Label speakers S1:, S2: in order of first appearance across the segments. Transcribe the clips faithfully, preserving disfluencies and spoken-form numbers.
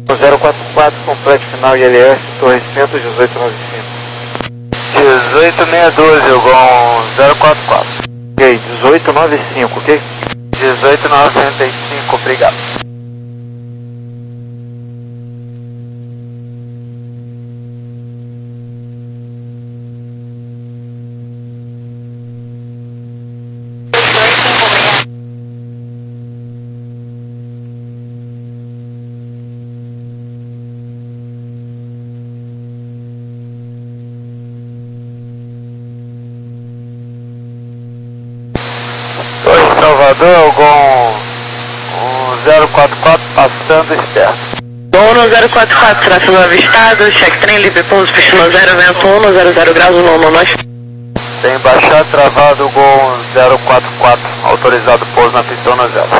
S1: zero quatro quatro, complete final I L S, Torre Centro, dezoito noventa e cinco. dezoito meia doze, Elgon zero quatro quatro. Ok, dezoito noventa e cinco, ok? dezoito noventa e cinco, obrigado. Salvador, Elgon zero quatro quatro, passando externo.
S2: Gol no zero quatro quatro, será sendo avistado, check trem, livre pouso, piscina zero, vento um, zero zero graus, no nós.
S1: Tem baixar travado, Gol zero quatro quatro, autorizado pouso na pistão na zero.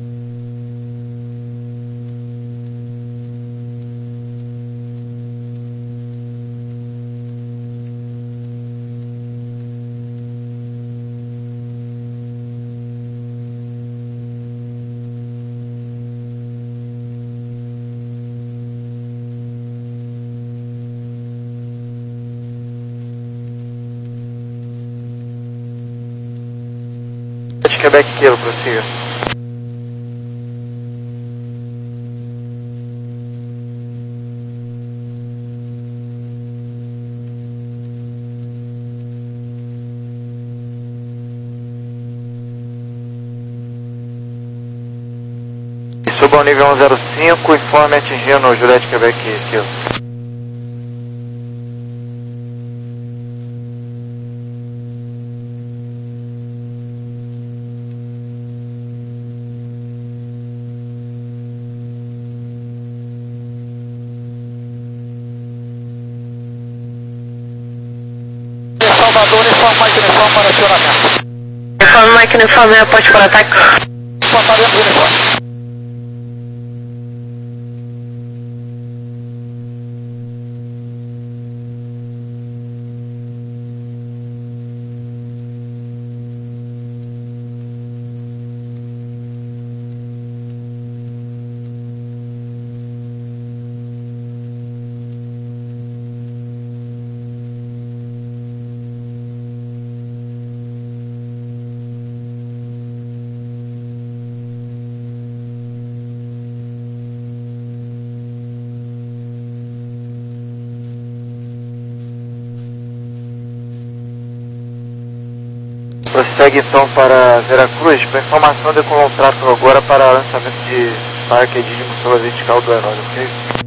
S1: Quebec Kilo, prossiga. Suba ao nível cento e cinco, informe atingindo Juliette Quebec Kilo. Salvador, uniforme, Mike uniforme para acionamento.
S2: Uniforme, Mike uniforme, aposte para ataque.
S1: Aparelhos uniforme. Prossegue então para Veracruz, para informação de contrato agora para lançamento de paraquedismo sobre a vertical do aeródromo, ok?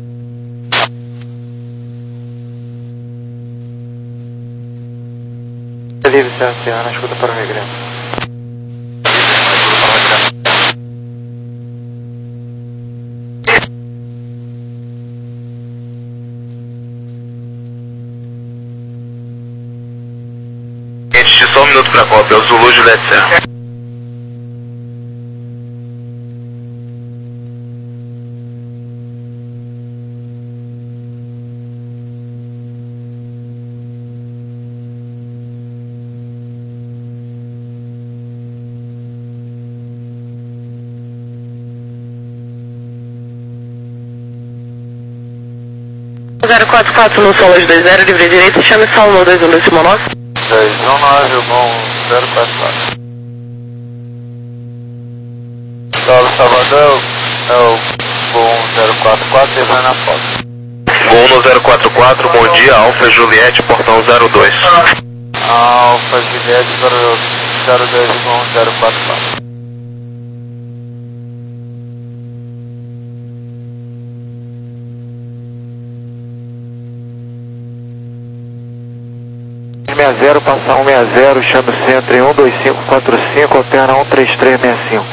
S1: Livre, Serra Serrana, escuta para o regresso.
S3: Só um minuto para cópia, é o Zulu Juliette Serra.
S2: zero quatro quatro no Solas dois zero, livre direito, chame só um dois um dois Simonov.
S1: dois um nove, Elgon zero quatro quatro. Solo Salvador, é o Gol zero quatro quatro, levando a foto.
S3: Gol no zero quatro quatro, bom dia, Alfa Juliette, portão zero dois.
S1: Alfa Juliette, zero dois, Gol zero quatro quatro. cento e sessenta, passa cento e sessenta, chama o centro em um dois cinco quatro cinco, alterna um três três seis cinco.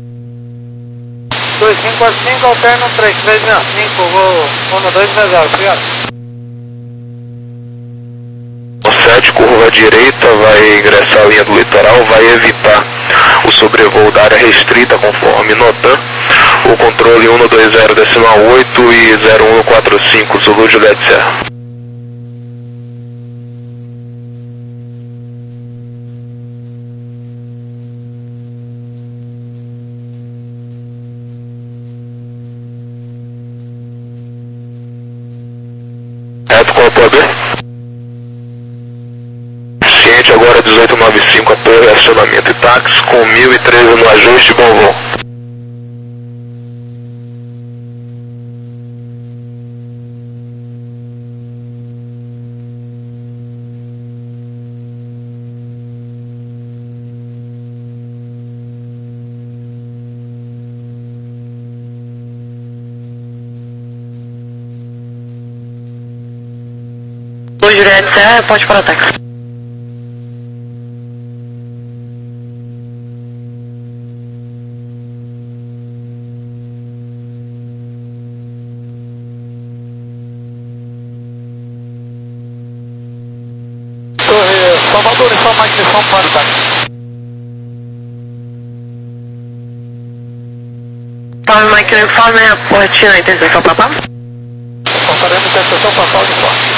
S1: dois cinco quatro cinco, alterna um três três seis cinco, vou no dois zero, obrigado.
S3: O sete, curva direita, vai ingressar a linha do litoral, vai evitar o sobrevoo da área restrita conforme NOTAM. O controle um dois zero decimal oito e zero um quatro cinco, Zulu Juliette Serra. voador. Ciente agora dezoito noventa e cinco, apoio, acionamento e táxi com mil e treze no ajuste, bom voo.
S2: Juliette Serra, pode para o táxi.
S1: Torre Salvador, informa que são para o táxi.
S2: Palme Mike, informe a portina, interseção Papá.
S1: Contaremos interseção Papá, uniforme.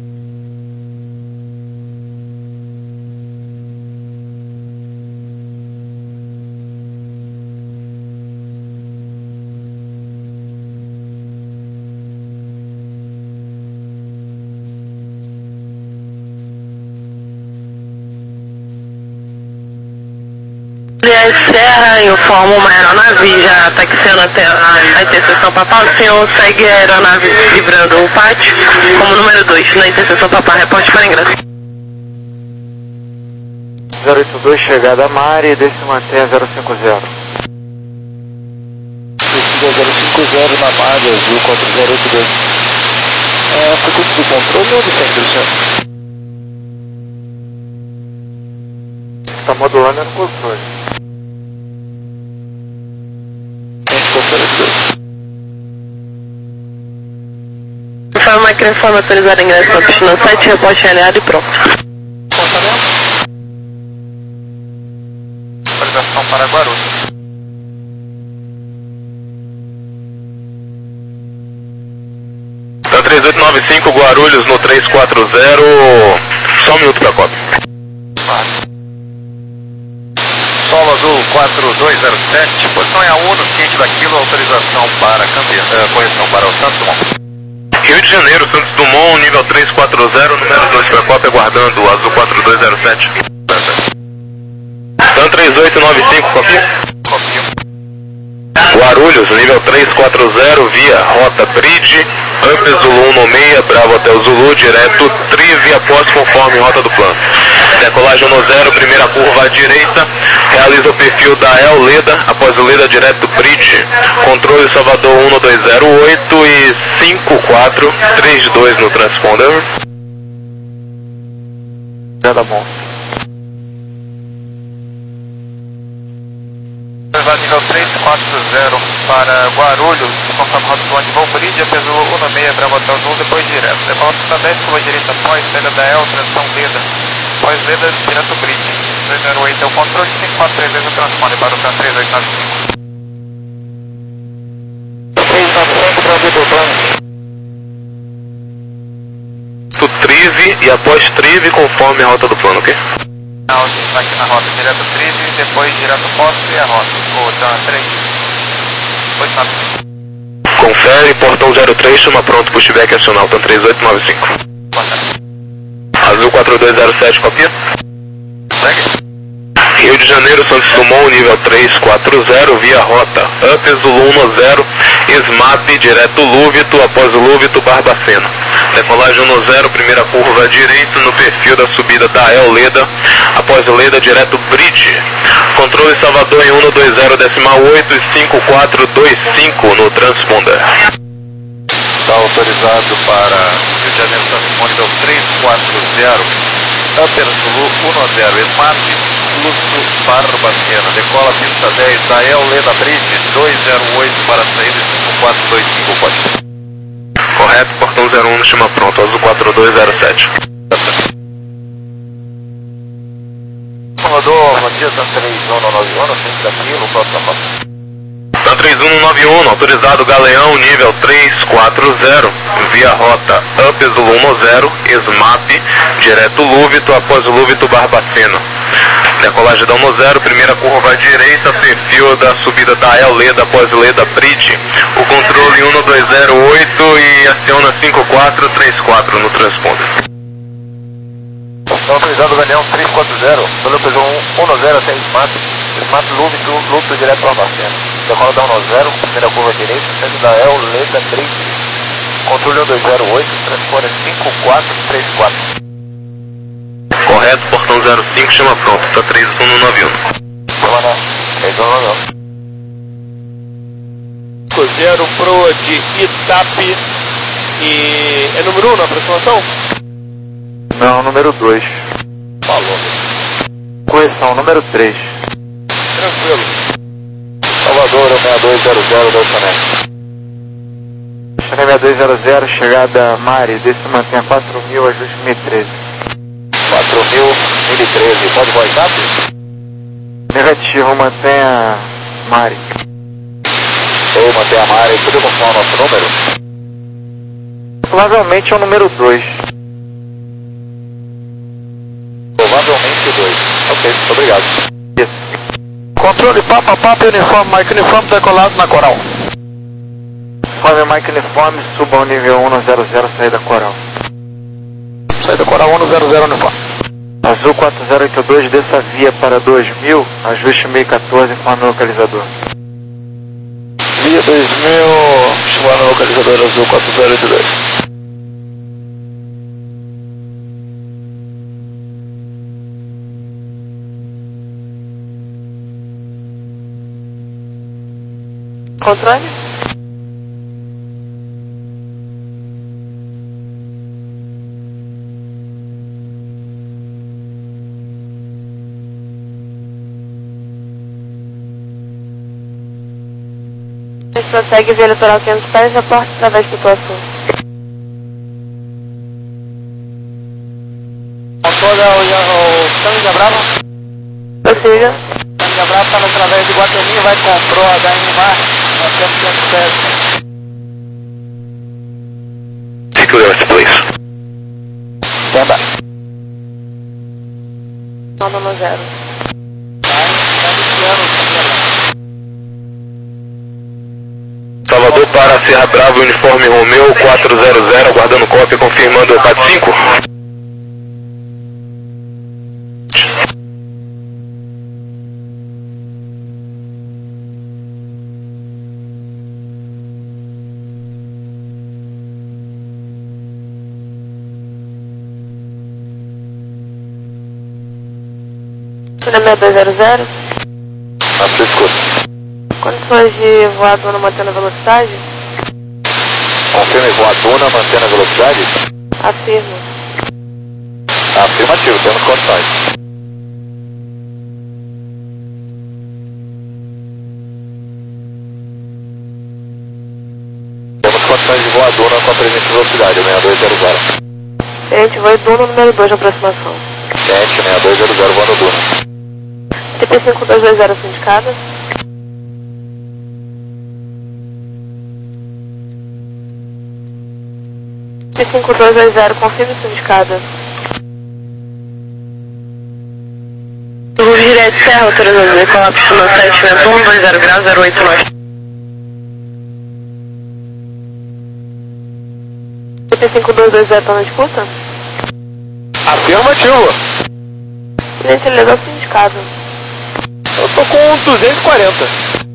S2: Juliette Serra, informa uma aeronave já taxiando até a, a interseção Papá. O senhor segue a aeronave livrando o pátio como número dois na interseção Papá. Reporte para ingresso.
S1: zero oito dois, chegada a Mari, desce e mantém zero cinco zero.
S4: Descida zero cinco zero na Mari, azul quatro zero oito dois. É, frequência do controle ou do centro, senhor?
S1: Está modulando no controle.
S2: Informa que informa autorizado ingresso para a piscina sete, reporte alinhado e pronto.
S1: Contaremos. Autorização para Guarulhos.
S3: Tá três oito nove cinco, Guarulhos no três quatro zero. Só um minuto para a cópia.
S1: Solo Azul quatro dois zero sete, posição é a um no ciente daquilo, autorização para Campinas, uh, correção para o Santos Dumont.
S3: Rio de Janeiro, Santos Dumont, nível três quatro zero, número dois para a cópia, aguardando o Azul quatro dois zero sete. Tan três oito nove cinco, copia?
S1: Copia.
S3: Guarulhos, nível três quatro zero, via Rota Bridge, Amp Zulu um seis, Bravo Hotel Zulu, direto Trive, após conforme rota do plano. Decolagem no zero, primeira curva à direita, realiza o perfil da El Leda, após o Leda direto Bridge, controle Salvador um dois zero oito e cinco quatro três dois no transponder.
S1: Já tá bom. Nível três quatro zero para Guarulhos, conforme rota do voo Bridge, apesar um seis, Bravo Hotel Zulu, depois direto. Depois pista dez, curva direita após, saída da El, transição Leda. Após Leda, direto Bridge. dois zero oito é o controle, cinco quatro três dois o transponder para o Tan três oito nove cinco. três nove cinco para o Vitor Plano.
S3: Do Trive e após Trive, conforme a rota do plano, ok?
S1: Não, a gente vai aqui na rota, direto Trive, depois direto Posto e a rota. O Tan três oito nove cinco.
S3: Confere, portão zero três, chama pronto, pushback acional, Tan três oito nove cinco. Azul quatro dois zero sete, copia?
S1: Segue.
S3: Rio de Janeiro, Santos Dumont, nível três quatro zero, via rota Up Zulu um zero, SMAP, direto Lúvito, após Lúvito, Barbacena. Decolagem no zero, primeira curva à direita, no perfil da subida da El Leda, após Leda, direto Bridge. Controle Salvador em um dois zero decimal oito e cinco quatro dois cinco no transponder.
S1: Está autorizado para Rio de Janeiro, Santos Dumont, nível três quatro zero, Upper Zulu um zero, Smart, fluxo Barbacena, decola pista dez da El Leda Bridge, dois zero oito para saída e cinco quatro dois cinco, pode.
S3: Correto, portão zero um, chama pronto, Azul quatro dois zero sete.
S1: Salvador, bom dia, Tan três um nove um, frente daquilo, próxima rota.
S3: Tan três um nove um, autorizado Galeão, nível três quatro zero, via rota Up Zulu um zero, SMAP, direto Lúvito, após Lúvito, Barbacena. Decolagem da um zero, primeira curva à direita, perfil da subida da El Leda, após Leda Bridge. O controle controle um dois zero oito e aciona cinco quatro três quatro no transponder.
S1: Está autorizado Daniel três quatro zero, pelo peso um zero até Smart, Smart Loop, Loop direto para Bacena. Decola da um zero, primeira curva direita, sendo da El, letra três, controle um dois zero oito, transponder cinco quatro três quatro.
S3: Correto, portão zero cinco, chama pronto, tá três um nove um.
S1: Semana três um nove um.
S4: Zero Pro de Itape e é número um na aproximação?
S1: Não, número dois.
S4: Falou.
S1: Correção, número três.
S4: Tranquilo.
S1: Salvador, seis dois zero zero da Chanel. Chanel seis dois zero zero, chegada Mari, desce e mantenha quatro mil, ajuste mil e treze. quatro mil, mil e treze, pode voltar? Negativo, mantenha Mari. Ou mantenha a Mari, podia confirmar o nosso número? Provavelmente é o número dois. Provavelmente o dois. Ok, muito obrigado. Isso.
S4: Controle Papa Papa uniforme, Mike uniforme decolado na Coral.
S1: Uniforme Mike uniforme, suba ao nível um zero zero, saída Coral.
S4: Saída Coral um zero zero uniforme.
S1: Azul quatro zero oito dois, desça via para dois mil, ajuste meio quatorze, informe o localizador.
S4: Via dois mil, chamando o localizador Azul quatro zero oito dois.
S2: Controle? A gente consegue ver o litoral quinhentos pés, reporte através do situação.
S4: Controla o, o Tango de Brava?
S2: Prossiga.
S4: Tango de Brava estava através de Guatemi, vai comprou a H M Mar, nós temos quinhentos pés.
S3: Clearance, please.
S1: Stand by.
S2: Não, não, zero.
S3: Salvador para Serra Bravo, uniforme Romeu quatro zero zero, aguardando cópia, confirmando o quatro cinco.
S2: seis dois zero zero.
S1: Francisco.
S2: Condições de voadona mantendo a velocidade?
S1: Confirme voadona, mantendo a velocidade?
S2: Afirmo.
S1: Afirmativo, temos condições. Temos condições de voadona com a presente velocidade, seis dois zero zero.
S2: Gente, voo Duna número dois na aproximação.
S1: Gente, seis dois zero zero, voando Duna.
S2: T P cinco dois dois zero sindicada. T P cinco dois dois zero, confirme sindicada. Luz direto Serra, autorizando decolar pistona sete, vento um dois zero graus, zero oito nove. T P cinco dois dois zero, tá na disputa?
S4: Afirmativo.
S2: Gente, ele levou sindicado.
S4: Eu tô com duzentos e quarenta.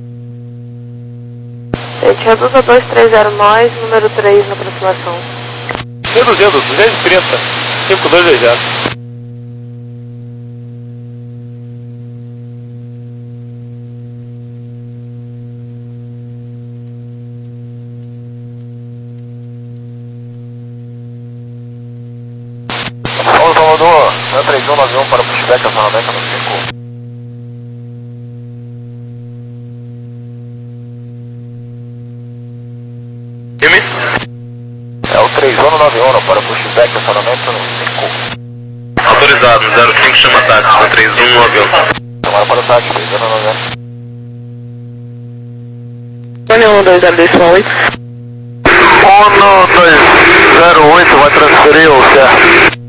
S2: Gente, reduza dois três zero nós, número três na aproximação.
S4: Reduzindo, duzentos e trinta. cinco dois dois zero.
S1: Vamos, Salvador, três um nove um para o pushback, acionamento no cinco. É o três um nove um para pushback, acionamento no cinco.
S3: Autorizado, zero cinco chama táxi, no três um nove um.
S1: Tomara para o táxi, três um nove um.
S2: um dois zero dois oito.
S1: um dois zero oito vai transferir o certo.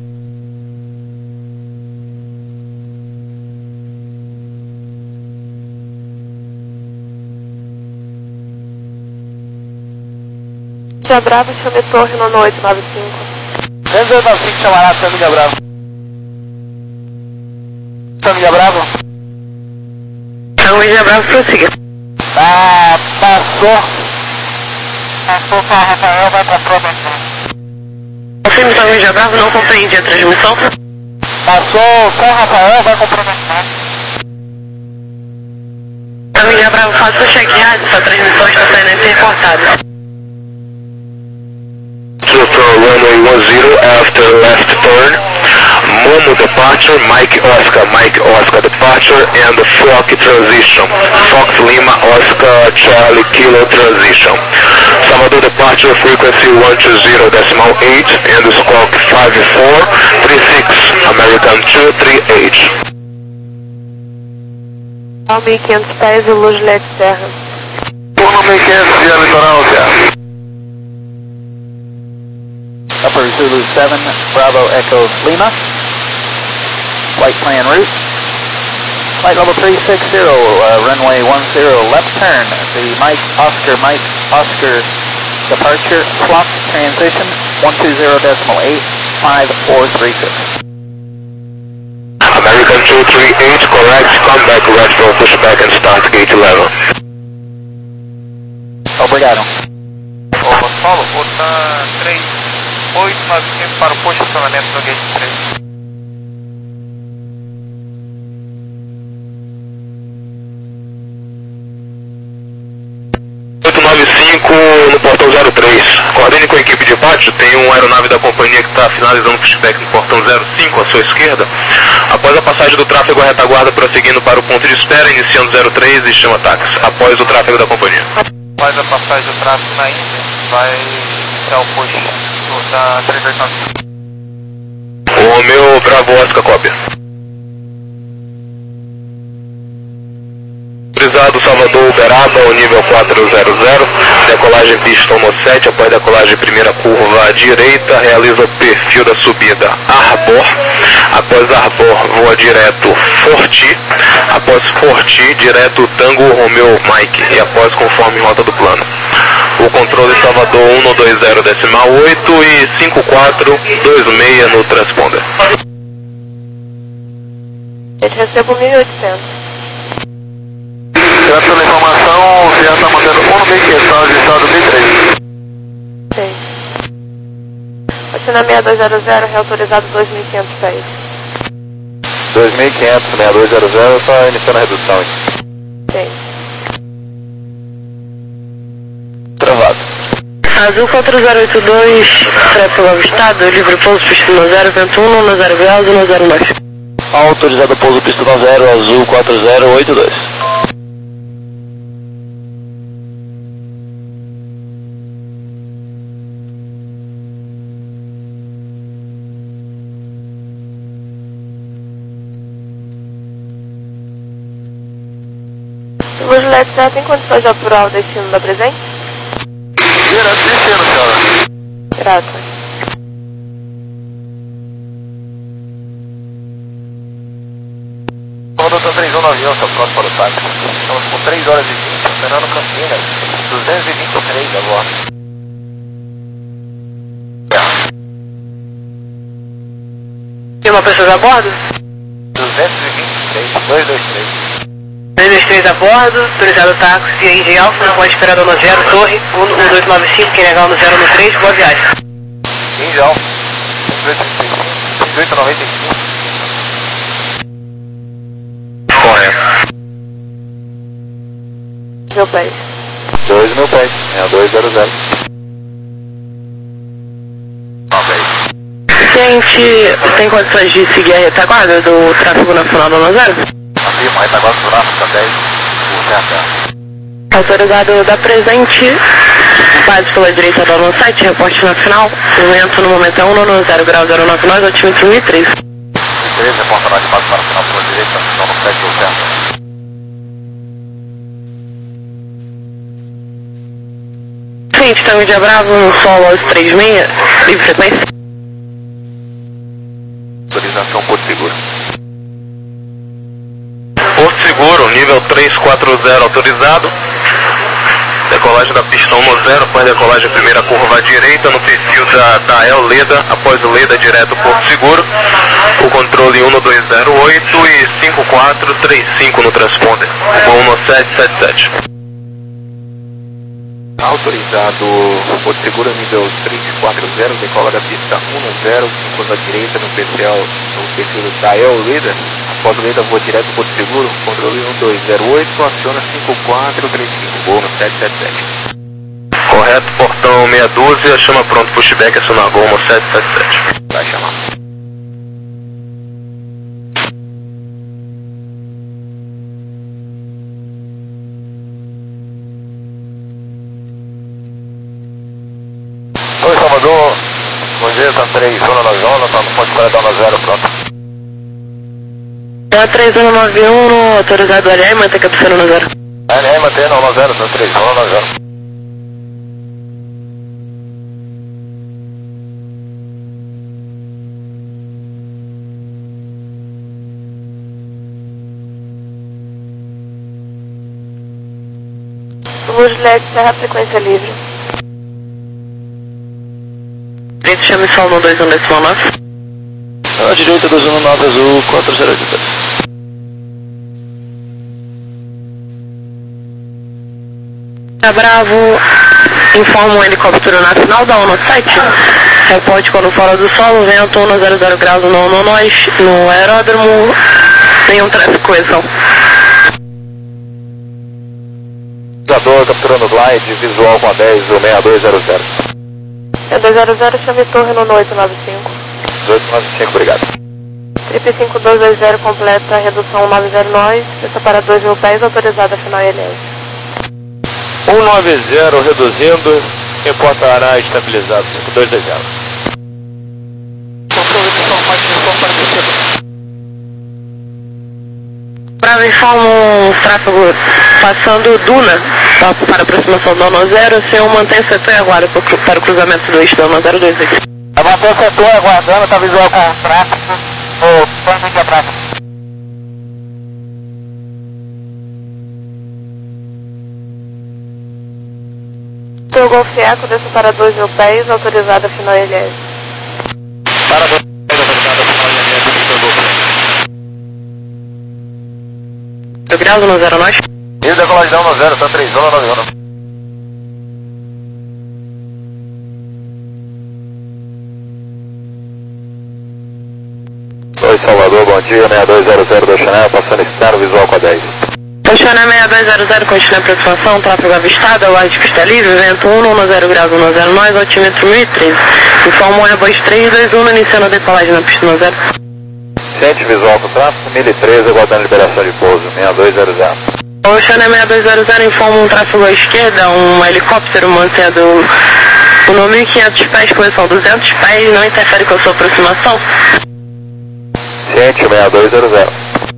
S2: Tia Bravo, chame Torre no oito nove cinco.
S4: duzentos e oitenta e cinco, chamará, Família Bravo. Família Bravo.
S2: Família Bravo, prossiga.
S4: Ah, passou.
S1: Passou para Rafael, vai para prova.
S2: Confirme, Família Bravo, não compreende a transmissão.
S1: Passou São Rafael, vai comprometer.
S2: Família Bravo, faça o check rádio, sua transmissão está sendo intercortada.
S3: From runway one zero after left turn, Momo departure, Mike Oscar, Mike Oscar departure, and the Fox transition, Fox Lima Oscar Charlie Kilo transition. Salvador departure frequency one two zero decimal eight and squawk five four three six, American two three eight.
S2: mil e quinhentos pés e Luz Led Serra.
S1: Turno mil e quinhentos, via litoral, Serra.
S4: Upper Zulu seven, Bravo Echo Lima. Flight plan route. Flight level three six zero, uh, runway one zero, left turn. The Mike Oscar, Mike Oscar departure, clock transition, one two zero decimal eight, five four three six.
S3: American two three eight, correct, come back right for pushback and start gate eleven.
S4: Obrigado.
S1: Ô, Paulo, botar três oito nove cinco para o posicionamento do gate três.
S3: oito nove cinco no portão zero três. Coordene com a equipe de pátio, tem uma aeronave da companhia que está finalizando o pushback no portão zero cinco à sua esquerda. Após a passagem do tráfego, a retaguarda prosseguindo para o ponto de espera, iniciando zero três e chama táxi, após o tráfego da companhia.
S1: Após a passagem do tráfego na Índia, vai iniciar o push da três oito nove.
S3: O Romeu Bravo Oscar cópia. Autorizado Salvador Uberaba, o nível quatrocentos, decolagem pista um sete, após decolagem primeira curva à direita, realiza o perfil da subida Arbor, após Arbor voa direto Forti, após Forti direto Tango Romeu Mike e após conforme rota do plano. O controle Salvador um dois zero decimal oito e cinco quatro dois seis no transponder.
S2: Eu recebo mil e oitocentos.
S1: Graças pela informação, já está mantendo um no mil e quinhentos, registrado mil e três.
S2: Sei. Rotina seis dois zero zero, reautorizado dois mil e quinhentos pés.
S1: dois mil e quinhentos, seis dois zero zero, está iniciando a redução aqui.
S2: Sei.
S1: Travado.
S2: Azul quatro zero oito dois, tráfego avistado, livre pouso, pista no zero, vento um, no zero graus e no zero nove.
S4: Autorizado pouso pista no zero, Azul quatro zero oito dois.
S2: Luz L E D já tem condições de apurar o destino da presente?
S1: Direto destino, senhora.
S2: Grata.
S1: Conduta três um nove um, está pronto para o táxi. Estamos com três horas e vinte, operando Campinas. duzentos e vinte e três agora.
S2: Tem uma pessoa a bordo?
S1: duzentos e vinte e três, duzentos e vinte e três.
S2: dois dois três a bordo, autorizado táxi, C I G Alfa, na pode esperar no zero, torre, um dois nove cinco, quem legal no zero no três, boa viagem.
S1: Índia Alfa, dezoito noventa e cinco.
S3: Correto.
S2: Meu pés.
S1: dois mil pés, seis dois zero zero.
S2: Gente, tem condições de seguir a retaguarda do tráfego nacional do zero?
S1: Afirma, retaguarda do tráfego, dez, o T H.
S2: Autorizado da presente, base pela direita do no site, reporte nacional, o vento no momento é um no zero grau zero nove nove, altímetro mil e três.
S1: três, reporta mais de base para o final pela direita, então no sete, o T H.
S2: Gente, estamos de Bravo, no solo aos três seis, livre frequência.
S1: Autorização Porto Seguro.
S3: Porto Seguro, nível trezentos e quarenta autorizado. Decolagem da pista um no zero, após decolagem primeira curva à direita, no perfil da, da El Leda, após o Leda direto Porto Seguro. O controle um no dois zero oito e cinco quatro três cinco no transponder. um no sete sete sete.
S5: Autorizado Porto Seguro nível três quatro zero, decola da pista um no zero, cinco à direita no perfil, no perfil da El Leda. Após o Leda voa direto Porto Seguro, controle um dois zero oito, aciona cinco quatro três cinco, voo no sete sete sete.
S3: Correto, portão meia dúzia, chama pronto, pushback, aciona gol no sete sete sete.
S5: Vai chamar.
S1: Oi, Salvador. Bom dia, tá três um nove um, tá no ponto quarenta no zero, pronto.
S2: Tá três um nove um, autorizado L A, mantém captura no zero.
S1: L A, mantém no zero, tá três um nove um.
S2: Juliette, Serra, frequência livre. Isso, chame só no dois um decimal nove.
S1: À direita, dois um nove azul, quatro zero oito dois.
S2: Tá Bravo, informa um helicóptero nacional da ONU sete. Reporte quando fora do solo, vento um zero zero graus no, no, nós, no aeródromo, nenhum tráfego coesão.
S1: Utilizador capturando glide, visual com a dez, o seis dois zero zero.
S2: É dois zero zero, chame torre no oito nove cinco.
S1: oito nove cinco, obrigado.
S2: Trip cinco dois dois zero, completa, redução nove zero nós, pista para dois mil pés, autorizada final I L S.
S1: um nove zero, reduzindo, reportará estabilizado, cinco dois dois zero.
S2: Bravo, informa um tráfego passando Duna para aproximação da ONU zero, o senhor mantém o setor e aguarda para o cruzamento do eixo da ONU zero dois aqui.
S1: Mantém o setor aguardando, tá visual com o tráfego, o plano de abraço.
S2: Seu Golf Eco, desça para dois mil pés, autorizada final I L S.
S1: Para dois mil pés, autorizada final I L S, seu Golf Eco.
S2: Grau no zero nós.
S1: Isso, decolagem no zero, tá três um nove um. Oi, Salvador, bom dia, seis dois zero zero do Chanel, passando externo, visual com a dez.
S2: Chanel seis dois zero zero, continua a aproximação, tráfego avistado, aguarde pista livre, vento um, no zero graus, no zero nós, altímetro mil e treze. Informa o Airbus três dois um, iniciando a decolagem na pista no zero.
S1: Ciente visual com o tráfego, mil e treze, aguardando liberação de pouso, seis dois zero zero.
S2: O Chanel seis dois zero zero informa um tráfego à esquerda, um helicóptero mantendo o no mil e quinhentos pés, posição duzentos pés, não interfere com a sua aproximação.
S1: Ciente seis dois zero zero.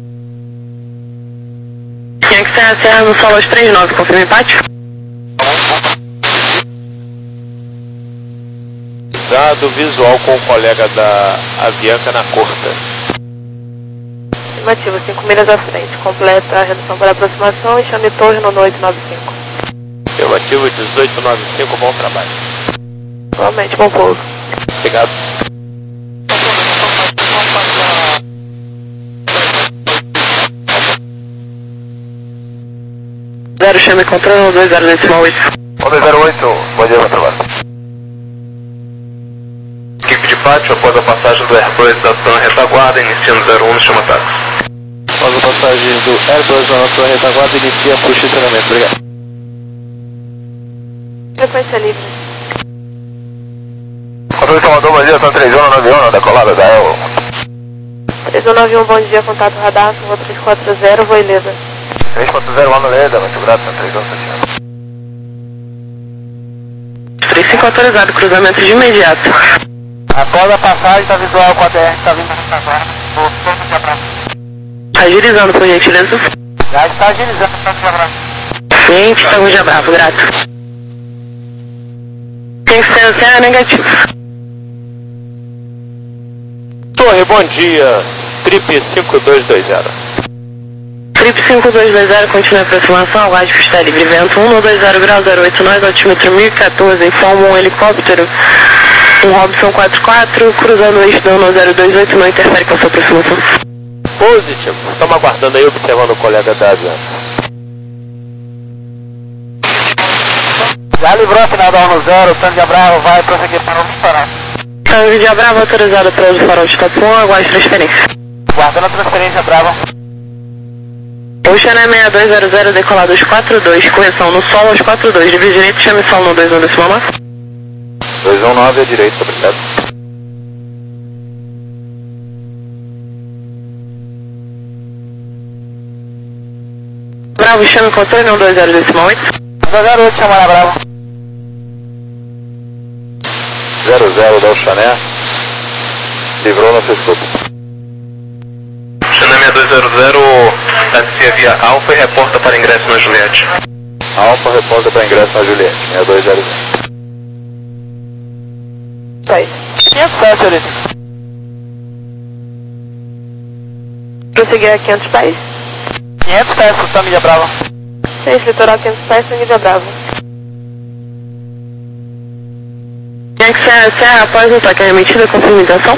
S2: Tinha que ser a Serra no solo aos três nove, confirma empate?
S5: Dado visual com o colega da Avianca na curta.
S2: Afirmativo, cinco milhas à frente, completa a redução para aproximação e chame torre no oito nove cinco.
S5: Afirmativo, dezoito nove cinco, bom trabalho.
S2: Igualmente, bom pouso.
S5: Obrigado.
S2: Zero, chame controle no dois zero decimal oito.
S1: um dois zero oito, bom dia, bom trabalho.
S3: Equipe de pátio, após a passagem do Airbus da T A M retaguarda, iniciando zero um no chama táxi.
S1: Após a passagem do Airbus da T A M retaguarda, inicia posicionamento, obrigado.
S2: Frequência livre.
S1: Controle Salvador, bom dia, tá três um nove um, decolada da El.
S2: três um nove um, bom dia, contato radar, voo três quatro zero, voo Ileda.
S1: três quatro zero, ano Leda, muito grato, tá três um sete um.
S2: três cinco autorizado, cruzamento de imediato.
S1: Após a passagem, tá visual com a D R, tá vindo no agora. O ponto de abraço.
S2: Agilizando, por gentileza.
S1: Já está agilizando o ponto de abraço.
S2: Ciente, estamos de bravo, grato. Tem que ser é negativo.
S5: Torre, bom dia. Trip cinco dois dois zero.
S2: Trip Tip cinco dois dois zero, continue a aproximação, aguarde pista livre, vento um dois zero grau zero oito nove, altímetro mil e quatorze, informa um helicóptero, um Robson quatro quatro, cruzando o eixo da um zero dois oito, não interfere com a sua aproximação.
S5: Positivo, estamos aguardando aí, observando o colega da Avianca.
S4: Já livrou a final da um zero, Tandia Bravo vai prosseguir para o Pará.
S2: Tandia Bravo autorizado para uso farol de Itapuã, aguarde transferência.
S4: Guardando a transferência, Bravo.
S2: Ocean seis dois zero zero, decolar dois quatro dois, correção no solo aos quatro dois, livre direito, chame solo no dois um decimal nove.
S3: dois um nove à direita, obrigado.
S2: Bravo, chame controle no dois zero decimal oito.
S4: dois zero oito, chama lá, Bravo.
S3: zero zero da Oxané, livrou na sua escuta. Oxané seis dois zero zero, taxia via Alfa e reporta para ingresso na Juliette. Alfa reporta para ingresso na Juliette, seis dois zero zero.
S4: Sai. quinhentos pés, senhorita.
S2: Prosseguir a quinhentos pés.
S4: quinhentos pés, Tandia Bravo.
S2: seis, litoral quinhentos pés, Tandia Bravo. Tinha que ser a serra após o ataque remetida com limitação.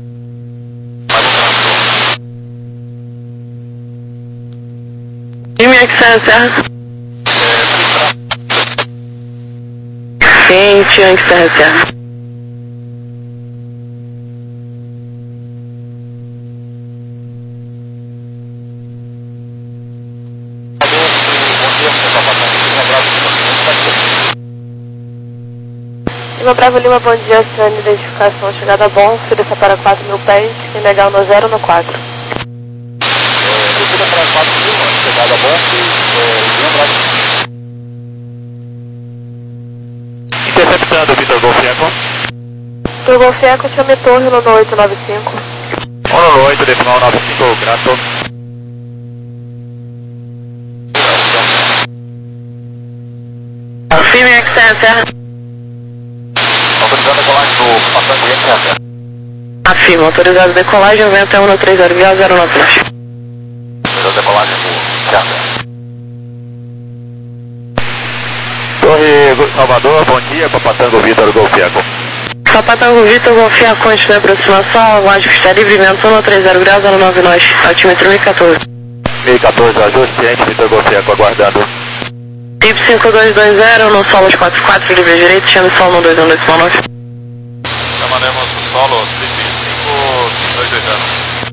S2: E minha que sai a serra. Sim, tinha que ser a serra. Lima Bravo Lima, bom dia, senhor, identificação, chegada bom, desça para quatro mil pés, sem negar no zero no quatro.
S3: Descida para quatro mil, chegada bom, Lima Bravo.
S5: Interceptando, Vitor Golf Eco.
S2: Vitor Golf Eco, chame torre no oito nove cinco.
S5: um oito, decimal nove cinco, grato.
S2: Firme é que sai a serra.
S3: Autorizando a decolagem do passando cliente na terra.
S2: Afirma, autorizado a decolagem, vento é um três zero grau zero nove nove.
S3: Autorizando a decolagem do terra.
S5: Torre Salvador, bom dia, Papatango Vitor Golf Eco.
S2: Papatango Vitor, Golf Eco, continue a aproximação, aguarde pista livre, vento um três zero grau zero nove nove, altímetro mil e quatorze.
S5: mil e quatorze, ajuste, ciente, Vitor Golf Eco, aguardando.
S2: Tip cinco dois dois zero, no solo aos quatro quatro, livre direito, chame solo no dois um decimal nove.
S3: Chamaremos o solo cinco dois dois zero.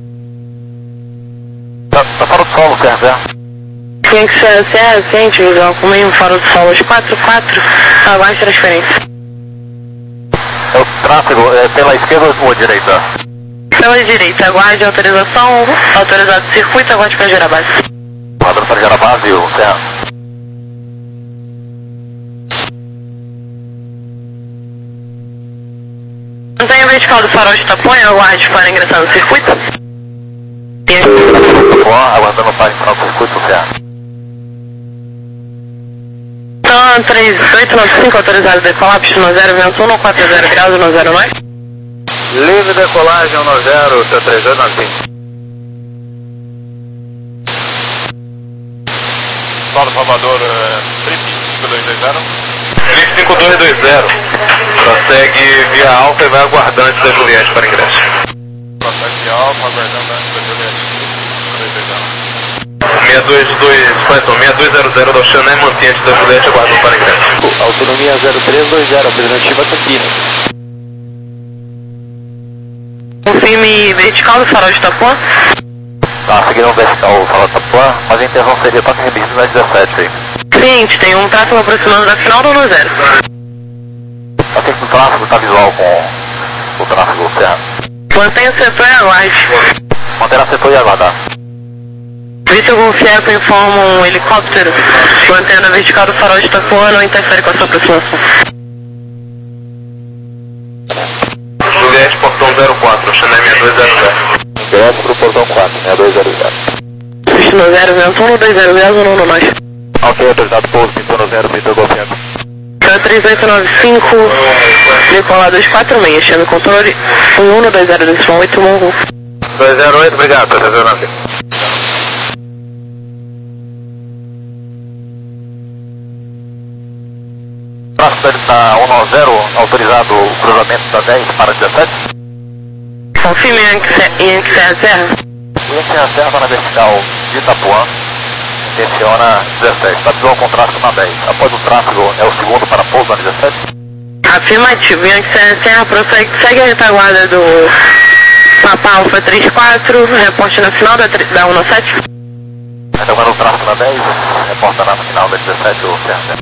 S4: Tá, tá fora do solo, certo, é?
S2: Tinha que ser a serra, ciente, visão comigo, fora do solo aos quatro quatro, aguarde transferência.
S4: É o tráfego, é pela esquerda ou direita?
S2: Pela direita, aguarde autorização, autorizado circuito, aguarde para gerar base.
S4: Guardando para gerar base, o Serra.
S2: Mantenha a vertical do farol de Itapuã, aguarde para ingressar no circuito.
S4: Aguardando para entrar no circuito, Serra.
S2: Então, três oito nove cinco, autorizado decolar, pista no zero, vento um, quatro zero graus, no zero nove.
S3: Livre decolagem no zero, T três dois nove cinco. Solo Salvador, Trip cinco dois dois zero. Trip cinco dois dois zero. Prossegue via Alfa e vai aguardando antes da Juliette para ingresso. Prossegue via Alfa, aguardando antes da Juliette. seis dois dois, seis dois zero zero da Oceané, mantém antes da Juliette, aguardando para ingresso.
S5: Autonomia zero três dois zero, alternativa Campinas.
S2: Confirme vertical do farol de Itapuã.
S4: Tá, seguindo o vertical, o farol de Itapuã, mas a intervenção seria toque remetido na dezessete aí.
S2: Seguinte, tem um tráfego aproximando da final do no zero.
S4: Só que o tráfego tá visual com o tráfego, Serra.
S2: Mantenha o setor e aguarde.
S4: Manter a setor e aguardar.
S2: Vitor Golf Eco informa um helicóptero, mantendo a vertical do farol de Itapuã, não interfere com a sua aproximação.
S3: Juliette, portão zero quatro, Oceané seis dois zero zero.
S4: Ingresso pro portão quatro, seis dois zero zero.
S2: Pista no zero, vento um, dois zero zero, no nove.
S4: Ok, autorizado pouso, pintou no zero, Vitor Golf Eco.
S2: três oito nove cinco, decolar dois quatro seis, chame controle, um um dois zero decimal oito, Mongo.
S3: dois zero oito, obrigado, três zero nove.
S4: tráfego está um zero, autorizado o cruzamento da dez para dezessete.
S2: Confirme em Serra Serra.
S4: O Serra Serra está na vertical de Itapuã, intenciona dezessete, está visual com tráfego na dez. Após o tráfego, é o segundo para pouso na dezessete?
S2: Afirmativo, em Serra Serra, prossegue, segue a retaguarda do Papa Alfa trinta e quatro, reporte na final da, da cento e sete.
S4: Retaguarda o tráfego na dez, reporta na final da dezessete ou Serra Serra.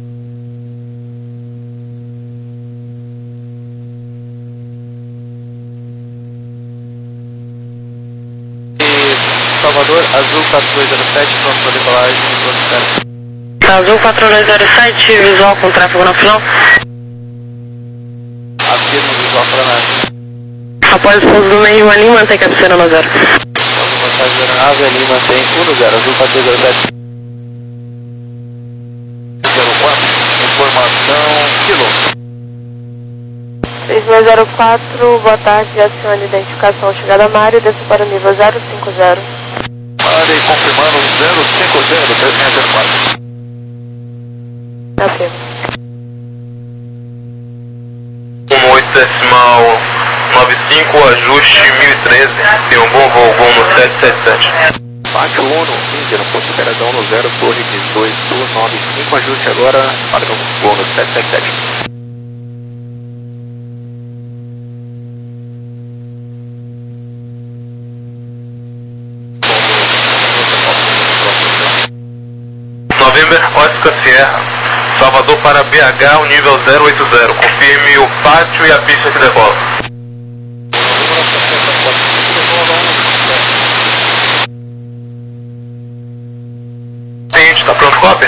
S5: Salvador, Azul quatro dois zero sete, pronto para decolagem, pronto para...
S2: Azul quatro dois zero sete, visual com tráfego na final.
S5: Afirmo visual para nave.
S2: Após o pouso do meio, ali mantém cabeceira no zero.
S5: Azul passagem da nave, ali mantém um no zero, Azul quatro dois zero sete.
S4: zero quatro, informação, quilômetro.
S2: seis dois zero quatro, boa tarde, acione a identificação chegada a Mário, desça para o nível zero cinco zero.
S4: Mário confirmando zero cinco zero, três seis zero quatro.
S2: Afirmo.
S3: um oito decimal nove cinco, ajuste mil e treze, tem um bom voo, voo no sete sete sete.
S5: Pátio Uno, Índia, no posto operadão no zero, torre dezoito nove cinco, ajuste agora, padrão voo no sete sete sete.
S3: November, Oscar Sierra, Salvador para B H, o nível zero oito zero, confirme o pátio e a pista que decola. Cliente, está pronto, cópia?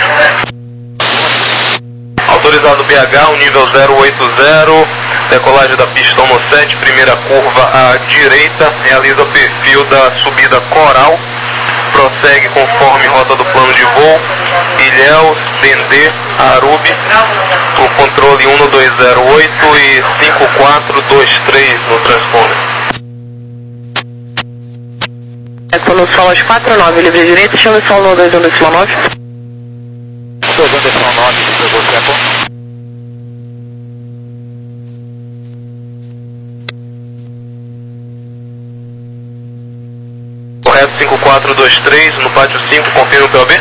S3: Autorizado B H, o nível zero oito zero, decolagem da pista um sete, primeira curva à direita, realiza o perfil da subida Coral, prossegue conforme rota do plano de voo, Ilhéus, Dendê, Arubi, o controle um dois zero oito e cinco quatro dois três no transponder.
S2: Eco no Solas quatro nove, livre direito, chama o Sol no dois um decimal nove.
S4: dois um decimal nove, pegou o Eco.
S3: Correto cinco quatro dois três, no pátio cinco, confirma o P O B?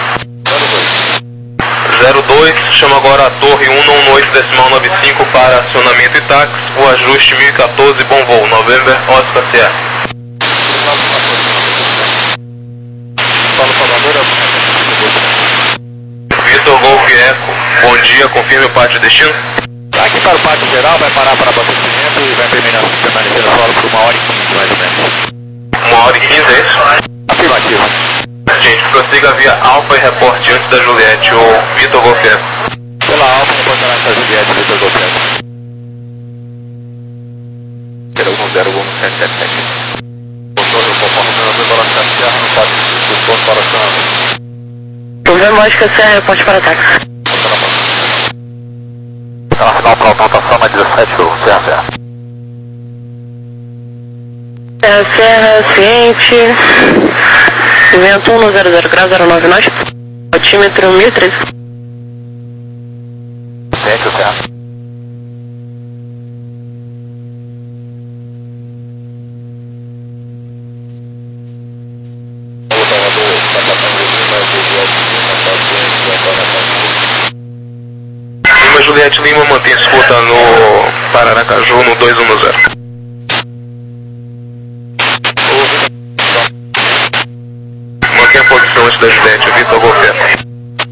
S3: zero dois, chama agora a torre um um oito decimal nove cinco para acionamento e táxi, o ajuste mil e quatorze, bom voo, November, Oscar Sierra. Vitor Golf Eco, bom dia, confirme o pátio destino?
S4: Aqui para o pátio geral, vai parar para abastecimento e vai permanecer, permanecer no solo por uma hora e quinze mais ou menos.
S3: Uma hora e quinze, é isso?
S4: Afirmativo.
S3: Gente, prossiga via Alfa e reporte antes da Juliette, o Vitor Golf Eco.
S4: Pela Alfa, reportará essa Juliette, Vitor Golf Eco.
S5: zero um zero um sete sete sete.
S4: Motor, conforme o meu velocidade de terra, no pátio do ponto para acionamento.
S2: November, Oscar Serra, reporte para táxi.
S4: Então, final para automação na dezessete, o Serra Serra.
S2: Serra Serra, ciente. Vento um zero zero graus, zero nove nós. Altímetro mil e treze.
S4: Ciente, o Serra.
S3: Lima Juliette Lima mantém escuta no Pararacaju no dois um zero. Mantém a posição antes da Juliette, Vitor Golf Eco.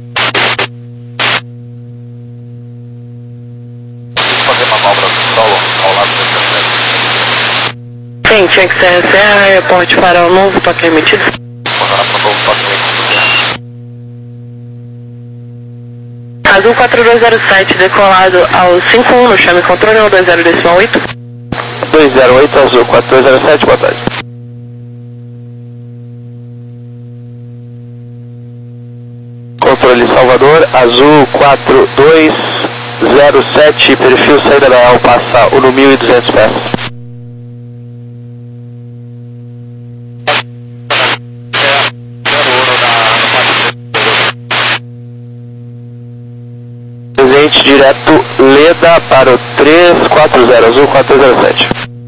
S4: Fazer manobra solo ao lado do dezessete.
S2: Sim, tinha que ser Serra, reporte para o novo toque emitido.
S4: Mandará para o novo toque emitido.
S2: Azul quatro dois zero sete, decolado ao cinco um no chame controle um dois zero decimal oito.
S4: dois zero oito, Azul quatro dois zero sete, boa tarde. Controle Salvador, Azul quatro dois zero sete, perfil saída da L, passa o mil e duzentos pés. Presente de
S3: direto Leda para o três quatro zero Azul quatro zero sete.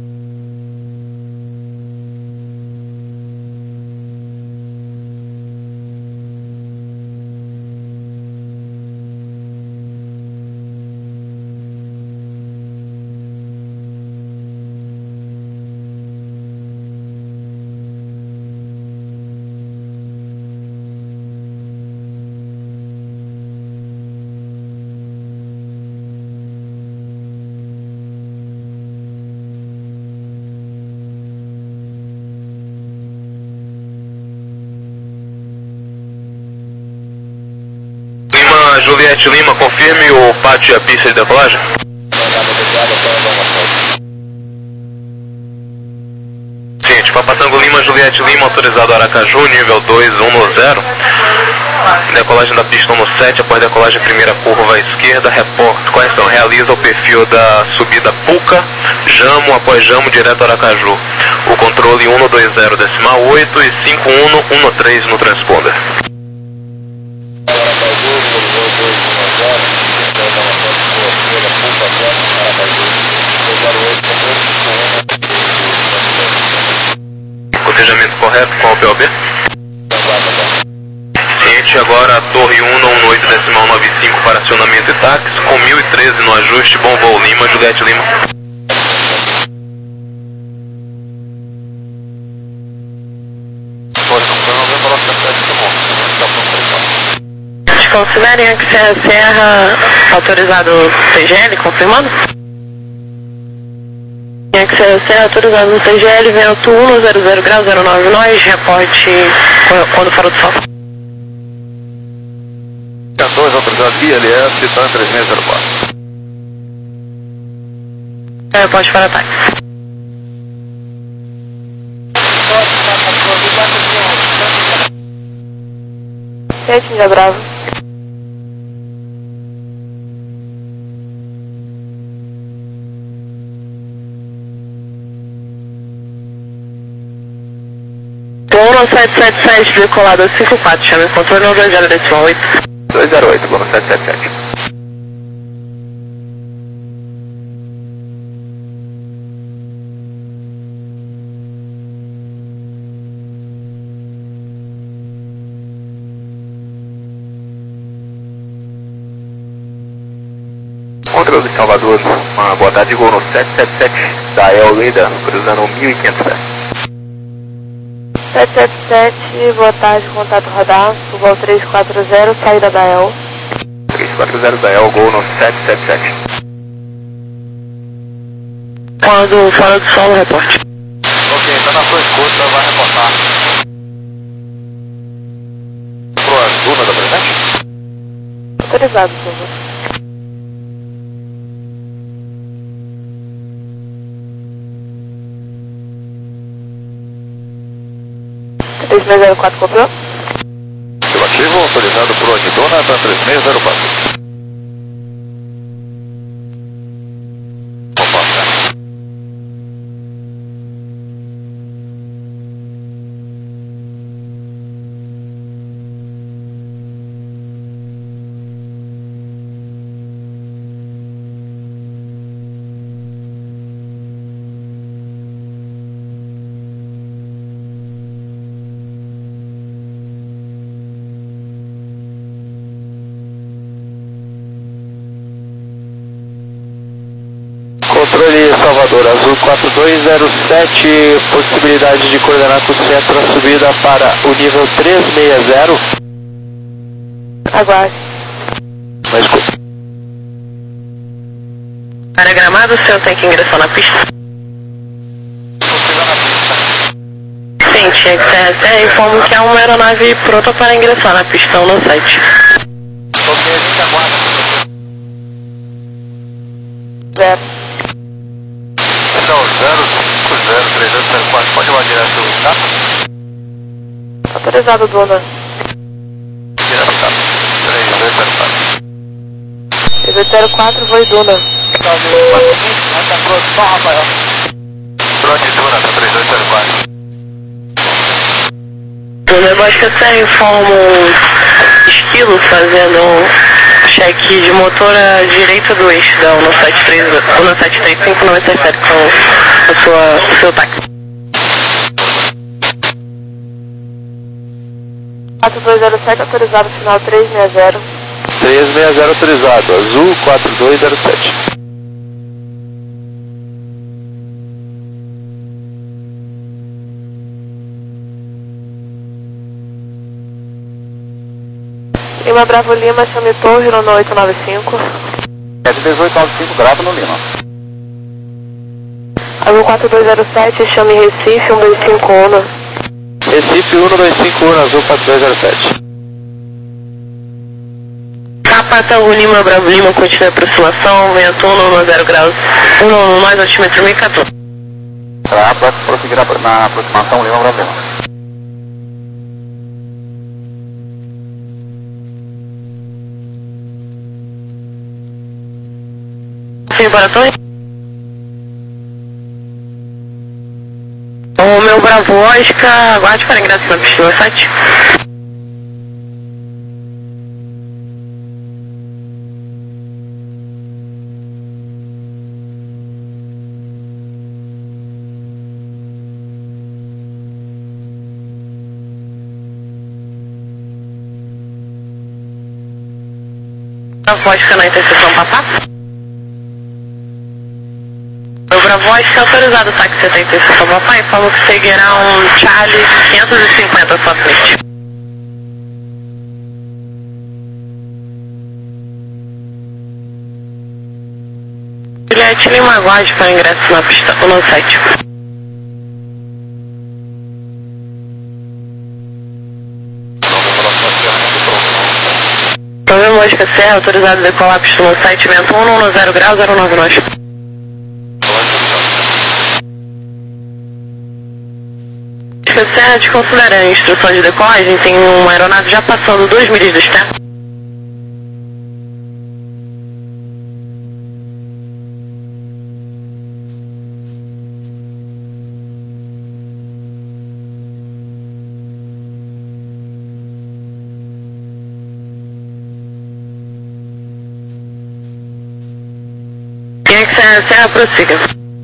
S3: Juliette Lima, confirme o pátio e a pista de decolagem. Seguinte, Papatango Lima, Juliette Lima, autorizado Aracaju, nível dois um zero. Decolagem da pista um sete, após decolagem primeira curva à esquerda, repórter, correção, realiza o perfil da subida Puca, Jamo, após Jamo, direto Aracaju. O controle um dois zero decimal oito e cinco um um três no transponder. Cotejamento correto, qual o P O B? Ciente agora, Torre um um oito decimal nove cinco para acionamento e táxi, com mil e treze no ajuste, bom voo Lima, Juliette Lima.
S2: Considerem a Serra Serra autorizado C G L, confirmando? A Serra Serra autorizado no C G L, vento um zero zero grau zero nove nós, reporte quando fora do sol.
S1: dois autorizado I L S, Titan três seis zero quatro.
S2: Reporte para ataque. Sete, Índia Bravo. Bono sete sete sete, decolado cinco quatro, chame contorno dois zero decimal oito.
S5: dois zero oito, Bono sete sete sete. Controle de Salvador, uma boa tarde, Gol no sete sete sete, da El Leda, cruzando mil e quinhentos pés.
S2: sete sete sete, boa tarde, contato radar, Gol três quatro zero, saída da El.
S5: três quatro zero da El, Gol no sete sete sete.
S2: Quando fora do solo, reporte.
S1: Ok, tá na sua escuta, vai reportar. Pro Duna da presente?
S2: Autorizado, por favor. três seis zero quatro, copiou?
S1: Ativo, autorizado por Duna da três seis zero quatro.
S3: Controle Salvador, Azul quatro dois zero sete, possibilidade de coordenar com o centro a subida para o nível três seis zero.
S2: Aguarde.
S3: Na escuta.
S2: Área Gramado, o senhor tem que ingressar na pista? Sim, tinha que ser até informo que há uma aeronave pronta para ingressar na pista no site.
S1: Ok, a gente aguarda.
S2: Zero.
S1: Então, zero cinco zero três zero quatro, pode ir lá direto, tá?
S2: Autorizado, Duna.
S1: Direto, tá? três dois zero quatro.
S2: três dois zero quatro, voo Duna.
S1: Tá pronto, só Rafael. Pronto, Duna, tá três dois zero quatro.
S2: O negócio que eu tenho informo esquilo fazendo cheque de motor à direita do eixo da um sete três cinco, não interfere com a sua, o seu táxi.
S6: quatro dois zero sete autorizado, final três seis zero.
S3: três seis zero autorizado, azul quatro dois zero sete.
S6: Lima Bravo Lima, chame Torre, no oito nove cinco.
S4: É de dezoito nove cinco, Bravo no Lima.
S6: Azul quatro dois zero sete, chame Recife, um dois cinco Uno.
S3: Recife um dois cinco um, azul quatro dois zero sete.
S2: Capata Lima Bravo Lima, continua a aproximação, vento um zero graus, um mais altímetro mil e quatorze.
S4: Tá, pode prosseguir na, na aproximação Lima Bravo Lima.
S2: Sim, para a torre. O meu Bravo Oscar, aguarde para ingresso na pista sete. Bravo Oscar na interseção Papá. O Bravo Oscar autorizado, táxi setenta e seis para Papai, informo que seguirá um Charlie quinhentos e cinquenta à sua frente. Juliette Lima, aguarde para ingresso na pista um sete. Nome Mosca Serra, autorizado a decolar pista um sete, vento um zero graus, zero nove nós. Serra, desconsiderando a instrução de decolagem, tem uma aeronave já passando dois milhas do externo. Tem que ser Serra, prossiga.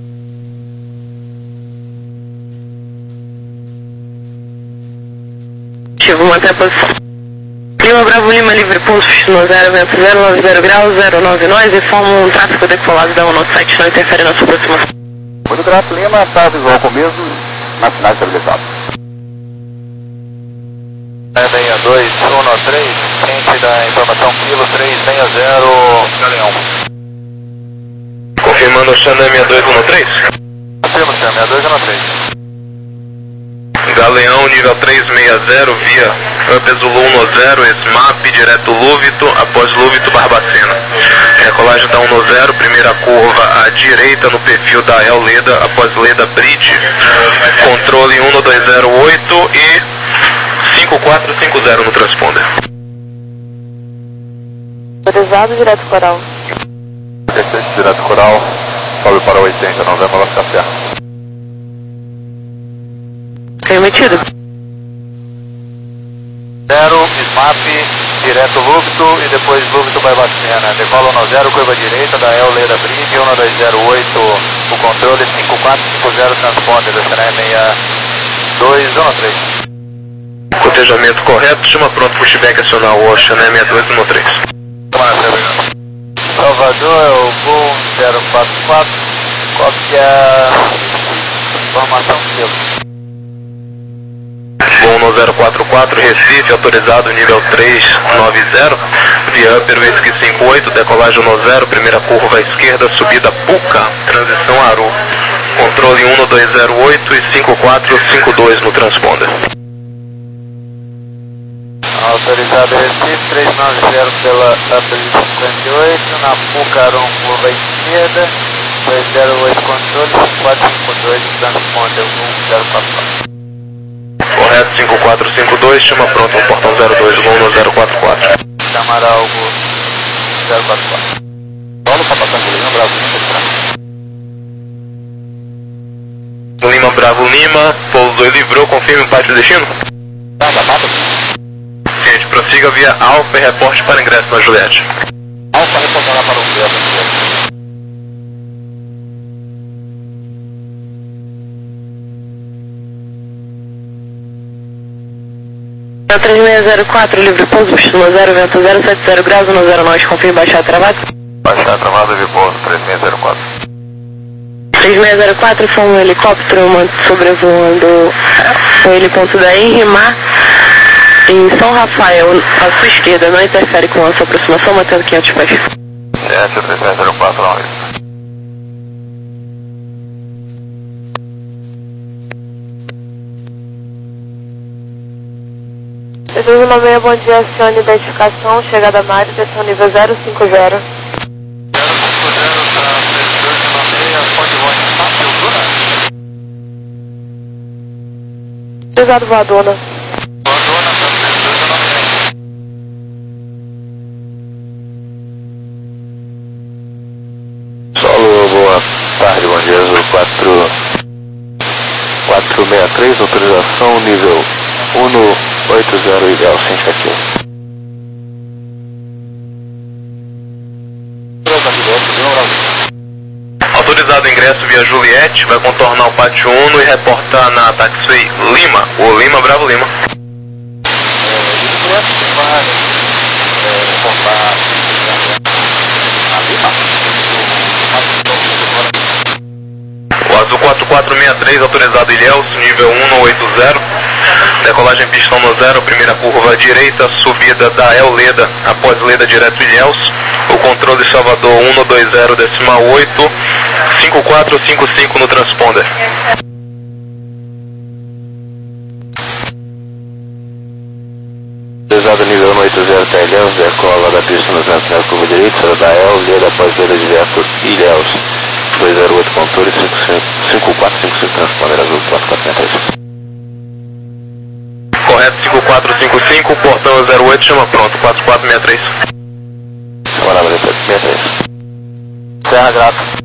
S2: Vou manter a posição. Lima Bravo Lima, livre ponto, no zero, vento zero nove zero graus, zero nove nós, e forma um tráfego decolado da um sete, não interfere na sua aproximação.
S4: Muito grato, Lima, está visual começo, na final estabilizado.
S1: seis dois um três, quente da informação Kilo três seis zero, Galeão.
S3: Confirmando o Xandão seis dois um três.
S1: Confirma, senhor, seis dois um três.
S3: Galeão nível três seis zero via Up Zulu um zero, S M A P, direto Lúvito, após Lúvito Barbacena. Decolagem da um zero, primeira curva à direita no perfil da El Leda, após Leda Bridge. Controle um dois zero oito e cinco quatro cinco zero no transponder.
S6: Autorizado, direto Coral.
S3: Direto Coral, sobe para oitenta, Novembro Oscar Serra.
S2: Permitido.
S1: Zero, S M A P, direto Lúbito e depois Lúbito Barbacena. Decola no zero, curva direita da El Leda Bridge, um dois zero oito, o controle cinco quatro cinco zero, transponder da Sené seis dois um três.
S3: Cotejamento correto, chama pronto, pushback acionar o Ocean, né, seis dois um três.
S1: Salvador, é o Gol zero quatro quatro, qual que é a informação dele?
S3: Gol zero quatro quatro, Recife, autorizado nível três nove zero, via Upper Whisky cinco oito, decolagem no zero, primeira curva à esquerda, subida Puca, transição Aru. Controle um dois zero oito e cinco quatro cinco dois no transponder.
S1: Autorizado Recife, três nove zero pela Upper cinquenta e oito, na Puca Aru, curva à esquerda, dois zero oito controle, cinco quatro cinco dois, transponder um zero quatro quatro.
S3: Correto, cinco quatro cinco dois, chama pronto o portão zero dois, Gol no zero quatro quatro.
S1: Chamar algo zero quatro quatro.
S4: Solo para passar por Lima Bravo Lima.
S3: Lima Bravo Lima, pousou e livrou, confirme o parte de destino?
S4: Tá, tá, tá.
S3: Gente, prossiga via Alfa e reporte para ingresso na Juliette.
S5: para retornar para o Delta.
S2: três seis zero quatro, livre pouso, pistula zero, vento zero sete zero graus, no zero nove, confirme baixar travado.
S1: Baixar travado, livre pouso, três seis zero quatro.
S2: três seis zero quatro, foi um helicóptero sobrevoando o heliponto da Henrimar em São Rafael, à sua esquerda, não interfere com a sua aproximação, mantendo quinhentos pés.
S1: sete três seis zero quatro, não, isso.
S6: três seis nove seis, bom dia, acione identificação, chegada a Mário, desceu nível zero cinco zero. Pesado voadona.
S3: Solo, boa tarde, bom dia, Azul quatro quatro seis três, autorização nível um oito zero, ideal, sem check-in. Autorizado o ingresso via Juliette, vai contornar o pátio um e reportar na taxiway Lima, ou Lima, Bravo Lima. O Azul quatro quatro seis três, autorizado Ilhéus, nível um oito zero. Decolagem pistão no zero, primeira curva à direita, subida da El Leda, após Leda direto Ilhéus. O controle Salvador um dois zero, decimal oito, cinco quatro cinco cinco no transponder. Autorizado nível um oito zero, tá Ilhéus, decola da pista no vento na curva direita, da El Leda, após Leda direto Ilhéus. dois zero oito, controle cinco quatro cinco cinco, transponder Azul quatro quatro seis três. Correto, cinco quatro cinco cinco, portão zero oito, chama pronto, quatro quatro seis três. Palavra seis três. Serra Grata.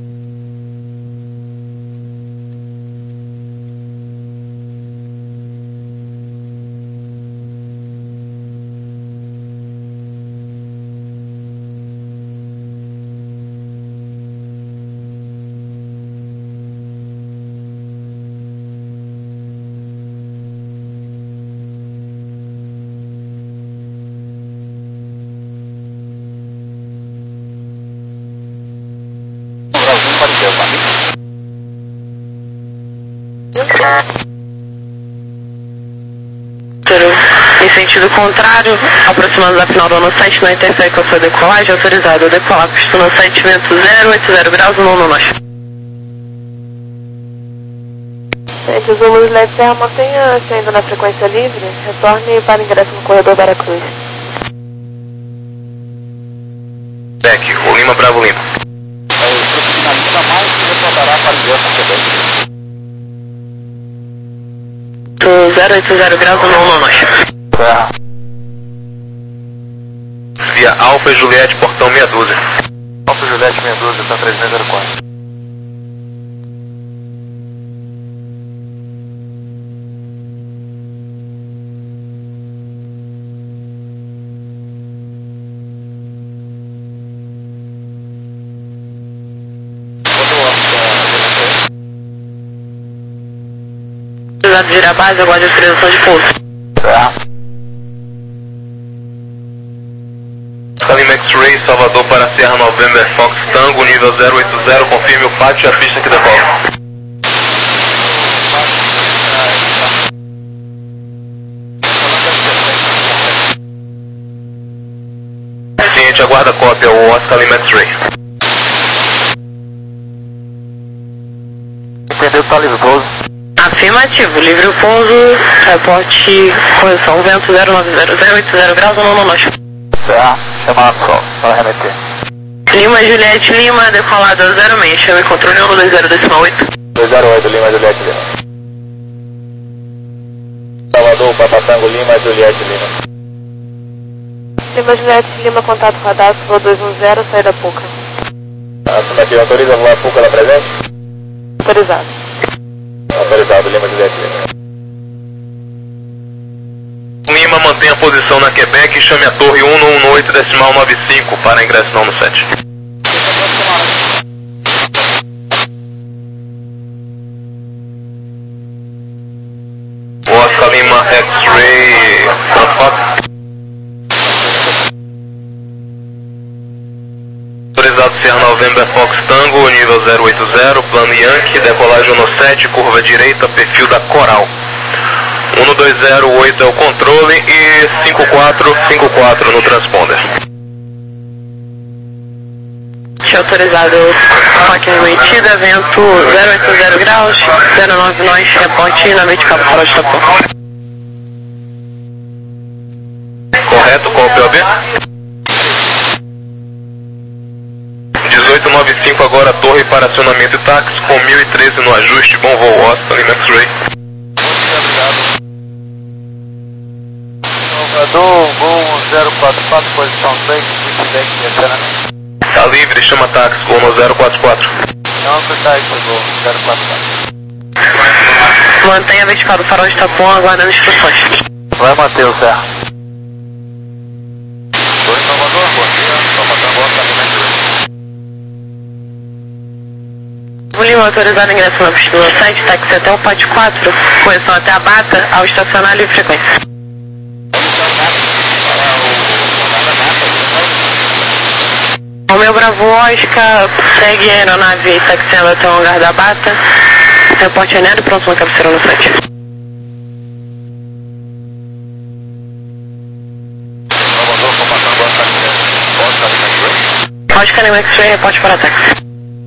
S2: Em sentido contrário, aproximando da final do ano sete, não interfere com a sua decolagem, autorizado a decolar pistona sete, vento zero oito zero graus, não no norte.
S6: Gente, o Zulu Led Serra, mantenha-se ainda na frequência livre, retorne para ingresso no corredor Veracruz.
S3: Deck, o Lima Bravo Lima.
S5: Finaliza mais e retornará para o ingresso também.
S2: zero oito zero graus, não no norte.
S3: Serra. Via Alfa e Juliette, portão meia dúzia.
S1: Alfa e Juliette meia dúzia, tá três seis zero quatro.
S2: Autorizado virar a base, aguarde a autorização de pouso.
S3: Serra. Lima X-Ray, Salvador para Serra November Fox Tango, nível zero oito zero, confirme o pátio e a pista que decola. Cliente, aguarda a cópia, o Oscar Lima X-Ray.
S1: Entendeu que tá livre pouso?
S2: Afirmativo, livre pouso, reporte, correção, vento zero nove zero, zero oito zero graus, não no norte.
S1: Serra, chamar sol, para remeter.
S2: Lima Juliette Lima, decolada zero seis, chame controle um dois zero decimal oito.
S3: dois zero oito, Lima Juliette Lima. Salvador, Papatango, Lima Juliette Lima.
S6: Lima Juliette Lima, contato cadastro, voo dois um zero, saída Puca.
S3: Afirmativo, autoriza voar Puca lá presente?
S6: Autorizado.
S3: Autorizado, Lima Juliette Lima. Lima, mantenha a posição na Quebec e chame a torre um um um oito decimal nove cinco para ingresso no set. Oscar Lima X-Ray Transport. Autorizado Sierra November Fox Tango, nível zero oito zero, plano Yankee, decolagem no sete, curva direita, perfil da Coral. um dois zero oito é o controle e cinco quatro cinco quatro no transponder.
S2: Autorizado, toque emitida, vento zero oito zero graus, zero nove nós, reporte na vertical para o Japão.
S3: Correto, qual o P O B? dezoito noventa e cinco agora, torre para acionamento e táxi, com mil e treze no ajuste, bom voo, Austin, X-Ray.
S1: Salvador, voo zero quatro quatro, posição três, feedback de acionamento.
S3: Tá livre, chama táxi, voo no zero quatro quatro.
S1: Não, que táxi, voo zero quatro quatro.
S2: Mantenha a vertical do farol de Itapuã, aguardando instruções.
S1: Vai manter o Serra.
S5: Oi, Salvador, bom dia. Salvador, boa tarde.
S2: Volume autorizado ingresso na pista do sete, táxi até o pátio quatro, correção até a Bata, ao estacionar livre frequência. Romeu Bravo Oscar, segue a aeronave taxiando até o hangar da Bata. Reporte aéreo pronto na cabeceira no site. Oscar Lima X-Ray, reporte para táxi.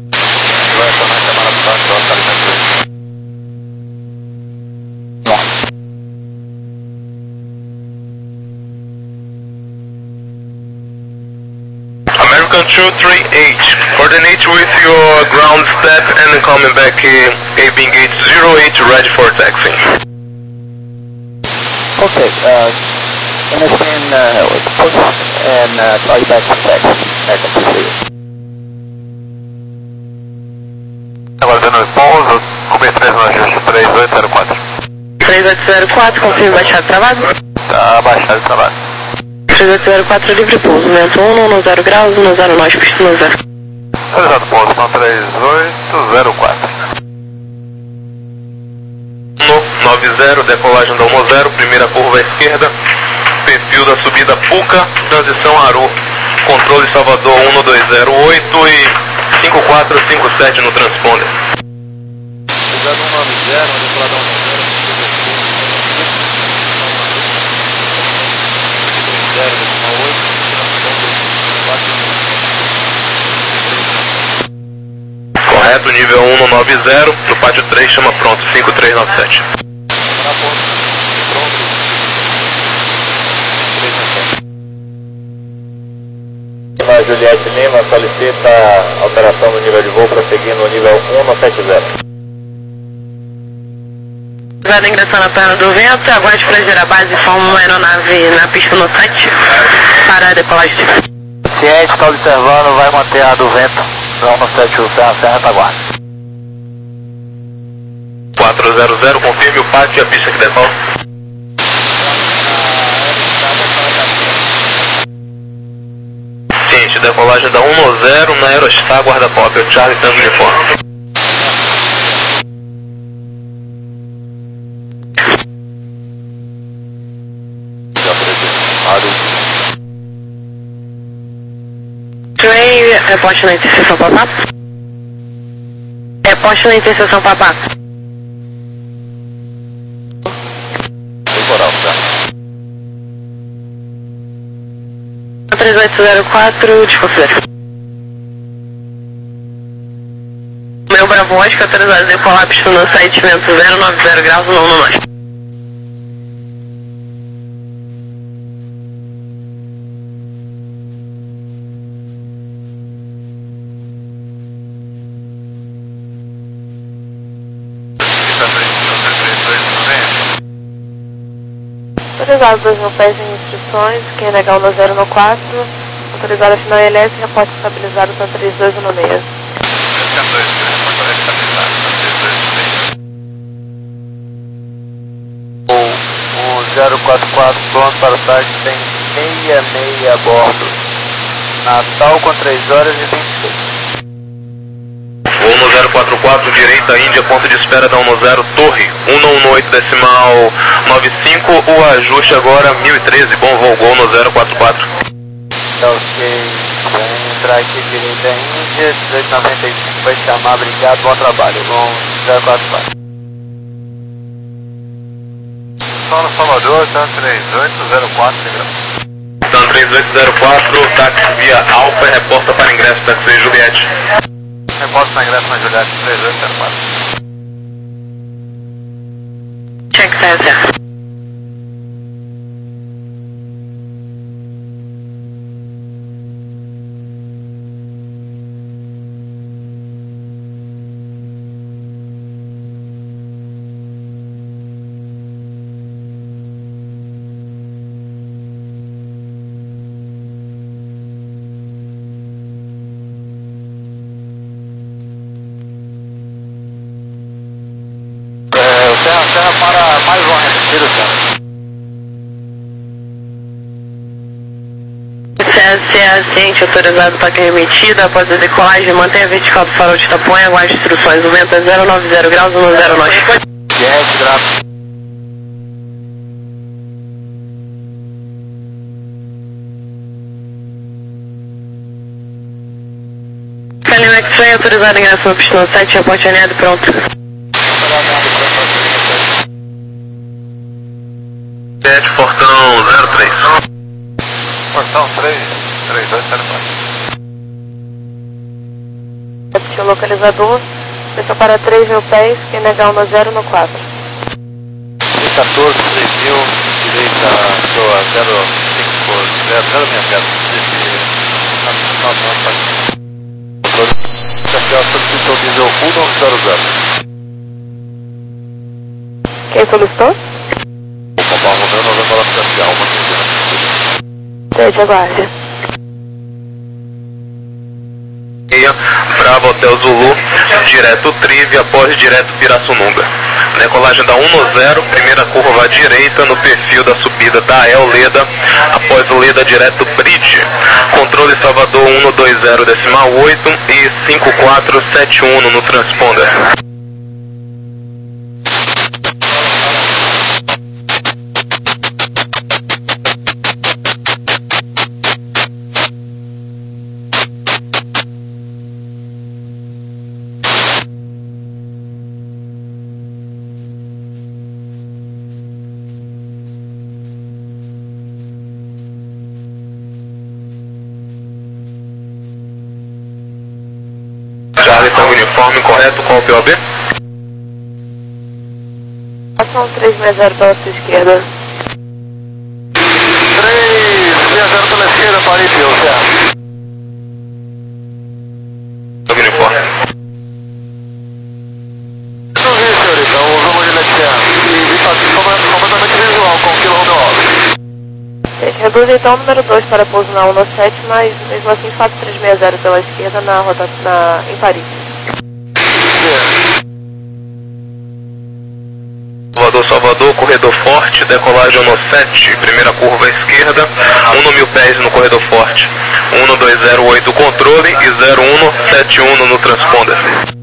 S3: American two three eight, coordinate with your ground step and coming back uh, A Bing eight zero eight, ready for taxi.
S4: Okay, uh, understand, uh, push and uh, call you back for taxi. Back up to see.
S1: Agora dando pouso, cobertura no ajuste três oito zero quatro.
S2: três oito zero quatro, confirme baixado travado.
S1: Tá baixado e travado.
S2: três oito zero quatro, livre pouso, vento um, um zero graus, um zero nós, pista no zero.
S1: Autorizado pouso, são três oito zero quatro.
S3: um nove zero, decolagem da um zero, primeira curva à esquerda, perfil da subida Puca, transição Aru, controle Salvador um dois zero oito e cinco quatro cinco sete no transponder.
S5: Obrigado, um nove zero, decolador um zero.
S3: Correto, nível um no nove zero, no pátio três, chama pronto, cinco três nove sete.
S5: Na Juliette Lima, solicita alteração do nível de voo, prosseguindo no nível um no sete zero.
S2: Vai ingressar na perna do vento, aguarde para gerar base e forma uma aeronave na pista no sete para a decolagem.
S1: Ciente, está observando, vai manter a do vento. Então no sete o Serra, Serra retaguarda.
S3: quatro zero zero, confirme o pátio e a pista que decola. Ciente, decolagem da um zero na Aerostar, guarda-pop, o Charlie Tango Uniforme.
S2: Train, reporte na interseção Papá. Reporte na interseção Papá.
S5: Temporal, tá?
S2: três oito zero quatro, desconsidera. Meu Bravo Oscar, autorizado a decolar pista no site vento zero nove zero graus, não no nós.
S6: Autorizado dois mil pés em instruções, quem negar o no zero no quatro, autorizado a final L S, reporte estabilizado para três dois um seis.
S1: O, o zero quatro quatro, pronto para o site, tem seis seis a bordo. Natal com três horas e vinte e seis.
S3: um no zero quatro quatro, direita, Índia, ponto de espera da um no zero, torre, um no um no oito, decimal nove cinco, o ajuste agora mil e treze, bom voo, gol no zero quatro quatro.
S1: Tá ok, vai entrar aqui direita Índia, dezoito noventa e cinco vai chamar, obrigado, bom trabalho, gol zero quatro quatro. Só no Salvador, tá três oito zero quatro,
S3: Então três oito zero quatro, táxi via Alfa, reporta para ingresso, táxi Juliette.
S1: Reporta para ingresso na Juliette três oito zero quatro.
S2: Check César.
S1: Serra, Serra para mais uma remetida, Serra.
S2: C A ciente autorizado para que remetida após a decolagem, mantenha a vertical do farol de Itapuã e aguarde instruções. O vento é zero nove zero graus, um zero nove.
S1: Jet, graças.
S2: Calim X-Ray autorizado ingresso no pistão sete, reporte alinhado pronto.
S3: Jet, portão zero três.
S1: Portão três, três dois zero quatro.
S6: Repetiu o localizador, pessoal para três mil pés, Q N H um no zero no quatro.
S1: quatorze, três mil, direita, estou a zero cinco zero zero sessenta. Café solicitou diesel um não zero zero.
S6: Quem solicitou?
S1: O Papa Romeu não vai falar para café, uma quinze.
S6: Sede, aguarde.
S3: Bravo Hotel Zulu, direto Trive, após direto Pirassununga. Decolagem da um no zero, primeira curva à direita no perfil da subida da El Leda, após o Leda direto Bridge. Controle Salvador um no dois zero decimal oito e cinco quatro sete um no transponder. Charlie, uniforme correto, qual o P O B?
S6: Ação três seis zero pela sua esquerda.
S1: três seis zero pela esquerda, Paripio, certo.
S3: Uniforme.
S1: Não vi, senhorita, o vamos de Lexer. E completamente visual com o quilo Romeo.
S6: Reduz então o número dois para pouso na um no sete, mas mesmo assim faça três seis zero pela esquerda na rota na, em Paris.
S3: Salvador, Salvador, corredor forte, decolagem um no sete, primeira curva à esquerda, um no mil pés no corredor forte, um no dois zero oito controle e zero um no sete um no transponder.